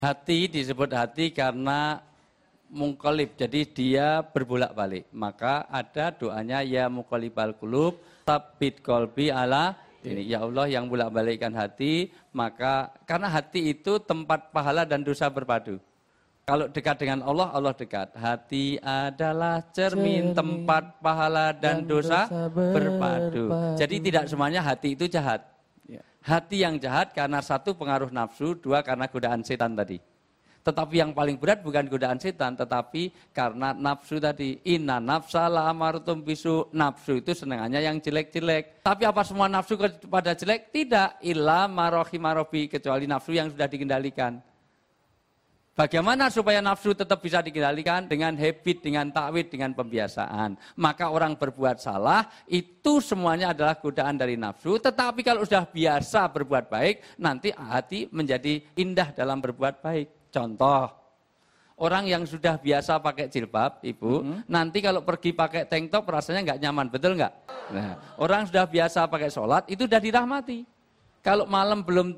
Hati disebut hati karena mungqalib, jadi dia berbolak-balik. Maka ada doanya ya muqallibal qulub, tsabbit qalbi ala ini. Ya Allah yang bolak-balikkan hati, maka karena hati itu tempat pahala dan dosa berpadu. Kalau dekat dengan Allah, Allah dekat. Hati adalah cermin tempat pahala dan dosa berpadu. Jadi tidak semuanya hati itu jahat. Hati yang jahat karena satu pengaruh nafsu, dua karena godaan setan tadi. Tetapi yang paling berat bukan godaan setan, tetapi karena nafsu tadi. Inna nafsa la'amartum bisu. Nafsu itu senangannya yang jelek-jelek. Tapi apa semua nafsu kepada jelek? Tidak. Illa marohimarobi, kecuali nafsu yang sudah dikendalikan. Bagaimana supaya nafsu tetap bisa dikendalikan? Dengan habit, dengan takwid, dengan pembiasaan. Maka orang berbuat salah, itu semuanya adalah godaan dari nafsu. Tetapi kalau sudah biasa berbuat baik, nanti hati menjadi indah dalam berbuat baik. Contoh, orang yang sudah biasa pakai jilbab, Ibu, nanti kalau pergi pakai tank top rasanya nggak nyaman, betul nggak? Nah, orang sudah biasa pakai sholat, itu sudah dirahmati. Kalau malam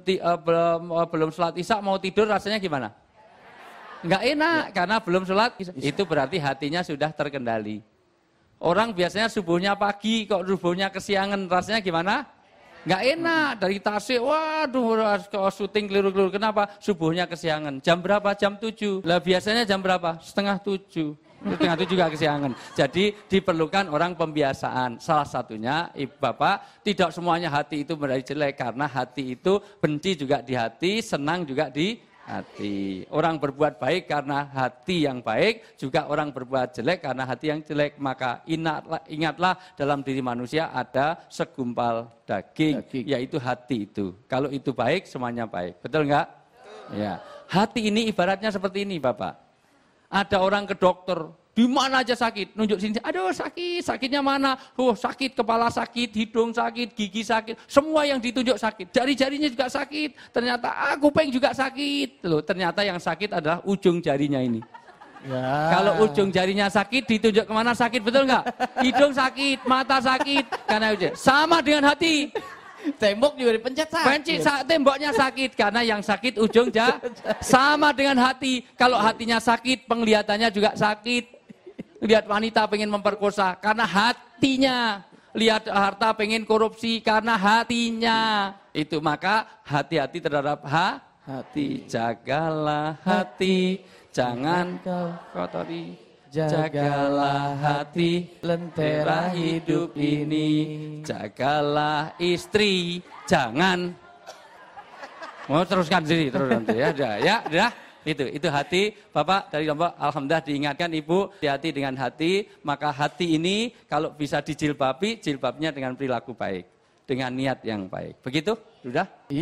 belum sholat isya, mau tidur rasanya gimana? Nggak enak, karena belum sholat, itu berarti hatinya sudah terkendali. Orang biasanya subuhnya pagi, kok subuhnya kesiangan, rasanya gimana? Nggak enak, dari Tasik, waduh, syuting keliru-keliru. Kenapa? Subuhnya kesiangan. Jam berapa? Jam 7. Lah biasanya jam berapa? Setengah 7. Setengah 7 juga kesiangan. Jadi diperlukan orang pembiasaan. Salah satunya, Ibu Bapak, tidak semuanya hati itu menjadi jelek. Karena hati itu benci juga di hati, senang juga di hati. Orang berbuat baik karena hati yang baik, juga orang berbuat jelek karena hati yang jelek. Maka ingatlah dalam diri manusia ada segumpal daging, yaitu hati itu. Kalau itu baik, semuanya baik. Betul enggak? Ya. Hati ini ibaratnya seperti ini, Bapak. Ada orang ke dokter, di mana aja sakit, nunjuk sini, aduh sakit, sakitnya mana? Sakit, kepala sakit, hidung sakit, gigi sakit, semua yang ditunjuk sakit. Jari-jarinya juga sakit, ternyata kuping juga sakit. Loh, ternyata yang sakit adalah ujung jarinya ini. Ya. Kalau ujung jarinya sakit, ditunjuk kemana sakit, betul nggak? Hidung sakit, mata sakit, karena sama dengan hati. Tembok juga dipencet sakit. Temboknya sakit karena yang sakit ujung sama dengan hati. Kalau hatinya sakit, penglihatannya juga sakit. Lihat wanita pengen memperkosa karena hatinya. Lihat harta pengen korupsi karena hatinya. Itu maka hati-hati terhadap hati. Jagalah hati, jangan kau kotori. Jagalah hati, lentera hidup ini. Jagalah istri, jangan. Mau teruskan sendiri, terus nanti ya. Itu hati, Bapak dari Lombok. Alhamdulillah diingatkan Ibu, hati-hati dengan hati. Maka hati ini kalau bisa dijilbabi, jilbabnya dengan perilaku baik, dengan niat yang baik. Begitu, sudah?